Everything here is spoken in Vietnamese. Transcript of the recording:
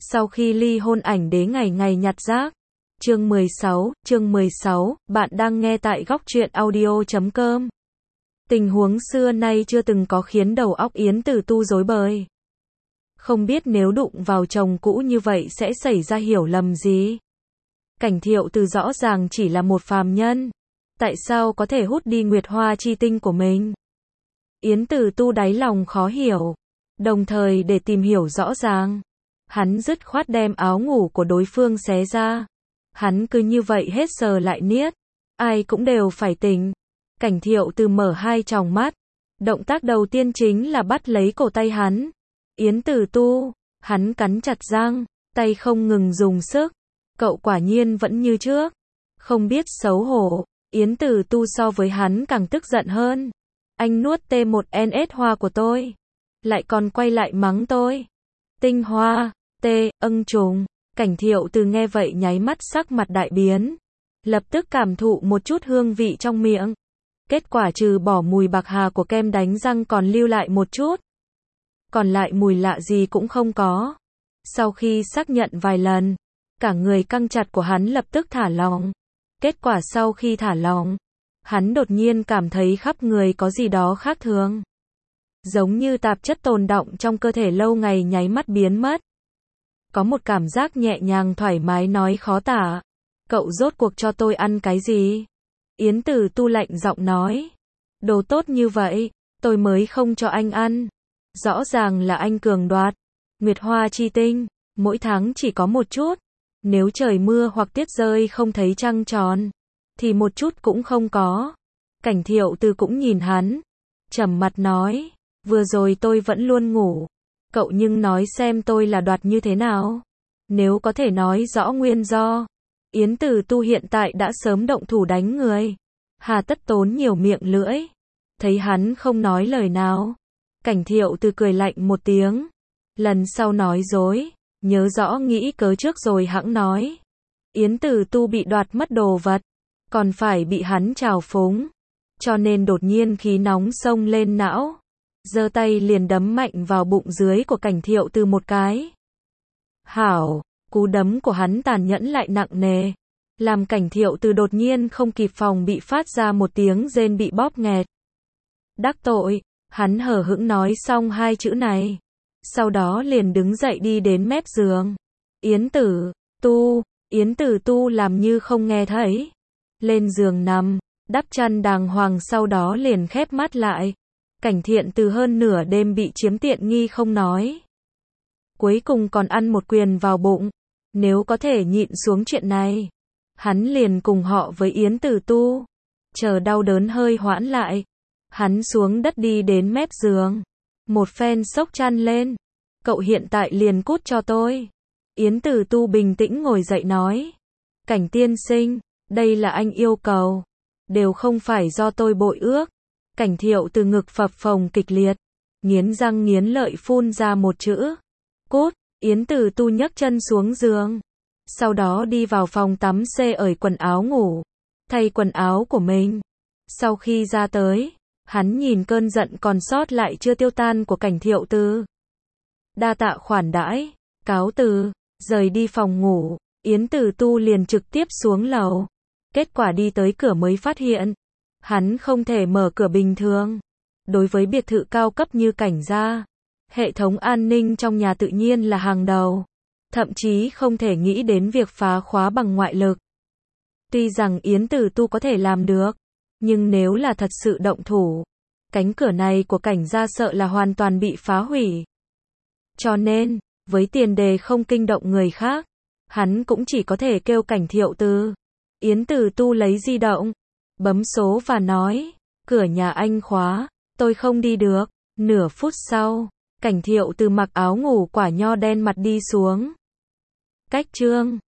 Sau khi ly hôn ảnh đế ngày ngày nhặt rác. Chương 16, bạn đang nghe tại góc truyện audio.com. Tình huống xưa nay chưa từng có khiến đầu óc Yến Tử Tu rối bời. Không biết nếu đụng vào chồng cũ như vậy sẽ xảy ra hiểu lầm gì. Cảnh Thiệu Từ rõ ràng chỉ là một phàm nhân. Tại sao có thể hút đi nguyệt hoa chi tinh của mình? Yến Tử Tu đáy lòng khó hiểu. Đồng thời để tìm hiểu rõ ràng, hắn dứt khoát đem áo ngủ của đối phương xé ra. Hắn cứ như vậy hết sờ lại niết. Ai cũng đều phải tỉnh. Cảnh Thiệu Từ mở hai tròng mắt. Động tác đầu tiên chính là bắt lấy cổ tay hắn. Yến Tử Tu, hắn cắn chặt răng, tay không ngừng dùng sức. Cậu quả nhiên vẫn như trước. Không biết xấu hổ. Yến Tử Tu so với hắn càng tức giận hơn. Anh nuốt T1NS hoa của tôi. Lại còn quay lại mắng tôi. Tinh hoa, trùng. Cảnh Thiệu Từ nghe vậy nháy mắt sắc mặt đại biến. Lập tức cảm thụ một chút hương vị trong miệng. Kết quả trừ bỏ mùi bạc hà của kem đánh răng còn lưu lại một chút. Còn lại mùi lạ gì cũng không có. Sau khi xác nhận vài lần, cả người căng chặt của hắn lập tức thả lỏng. Kết quả sau khi thả lỏng, hắn đột nhiên cảm thấy khắp người có gì đó khác thường. Giống như tạp chất tồn đọng trong cơ thể lâu ngày nháy mắt biến mất. Có một cảm giác nhẹ nhàng thoải mái nói khó tả. Cậu rốt cuộc cho tôi ăn cái gì? Yến Tử Tu lạnh giọng nói. Đồ tốt như vậy, tôi mới không cho anh ăn. Rõ ràng là anh cường đoạt. Nguyệt hoa chi tinh, mỗi tháng chỉ có một chút. Nếu trời mưa hoặc tuyết rơi không thấy trăng tròn, thì một chút cũng không có. Cảnh Thiệu Từ cũng nhìn hắn, trầm mặt nói. Vừa rồi tôi vẫn luôn ngủ. Cậu nhưng nói xem tôi là đoạt như thế nào. Nếu có thể nói rõ nguyên do. Yến Tử Tu hiện tại đã sớm động thủ đánh người. Hà tất tốn nhiều miệng lưỡi. Thấy hắn không nói lời nào. Cảnh Thiệu Từ cười lạnh một tiếng. Lần sau nói dối, nhớ rõ nghĩ cớ trước rồi hẵng nói. Yến Tử Tu bị đoạt mất đồ vật, còn phải bị hắn trào phúng. Cho nên đột nhiên khí nóng xông lên não. Giơ tay liền đấm mạnh vào bụng dưới của Cảnh Thiệu Từ một cái. Hảo, cú đấm của hắn tàn nhẫn lại nặng nề. Làm Cảnh Thiệu Từ đột nhiên không kịp phòng bị phát ra một tiếng rên bị bóp nghẹt. Đắc tội, hắn hờ hững nói xong hai chữ này. Sau đó liền đứng dậy đi đến mép giường. Yến Tử Tu làm như không nghe thấy. Lên giường nằm, đắp chăn đàng hoàng sau đó liền khép mắt lại. Cảnh Thiện Từ hơn nửa đêm bị chiếm tiện nghi không nói. Cuối cùng còn ăn một quyền vào bụng. Nếu có thể nhịn xuống chuyện này, hắn liền cùng họ với Yến Tử Tu. Chờ đau đớn hơi hoãn lại, hắn xuống đất đi đến mép giường. Một phen xốc chăn lên. Cậu hiện tại liền cút cho tôi. Yến Tử Tu bình tĩnh ngồi dậy nói. Cảnh tiên sinh, đây là anh yêu cầu. Đều không phải do tôi bội ước. Cảnh Thiệu Từ ngực phập phồng kịch liệt. Nghiến răng nghiến lợi phun ra một chữ. Cút. Yến Tử Tu nhấc chân xuống giường. Sau đó đi vào phòng tắm cởi quần áo ngủ. Thay quần áo của mình. Sau khi ra tới, hắn nhìn cơn giận còn sót lại chưa tiêu tan của Cảnh Thiệu Từ. Đa tạ khoản đãi, cáo từ, rời đi phòng ngủ. Yến Tử Tu liền trực tiếp xuống lầu. Kết quả đi tới cửa mới phát hiện, hắn không thể mở cửa bình thường. Đối với biệt thự cao cấp như Cảnh gia, hệ thống an ninh trong nhà tự nhiên là hàng đầu. Thậm chí không thể nghĩ đến việc phá khóa bằng ngoại lực. Tuy rằng Yến Tử Tu có thể làm được, nhưng nếu là thật sự động thủ, cánh cửa này của Cảnh gia sợ là hoàn toàn bị phá hủy. Cho nên, với tiền đề không kinh động người khác, hắn cũng chỉ có thể kêu Cảnh Thiệu Từ. Yến Tử Tu lấy di động, bấm số và nói, cửa nhà anh khóa, tôi không đi được. Nửa phút sau, Cảnh Thiệu Từ mặc áo ngủ quả nho đen mặt đi xuống. Cách chương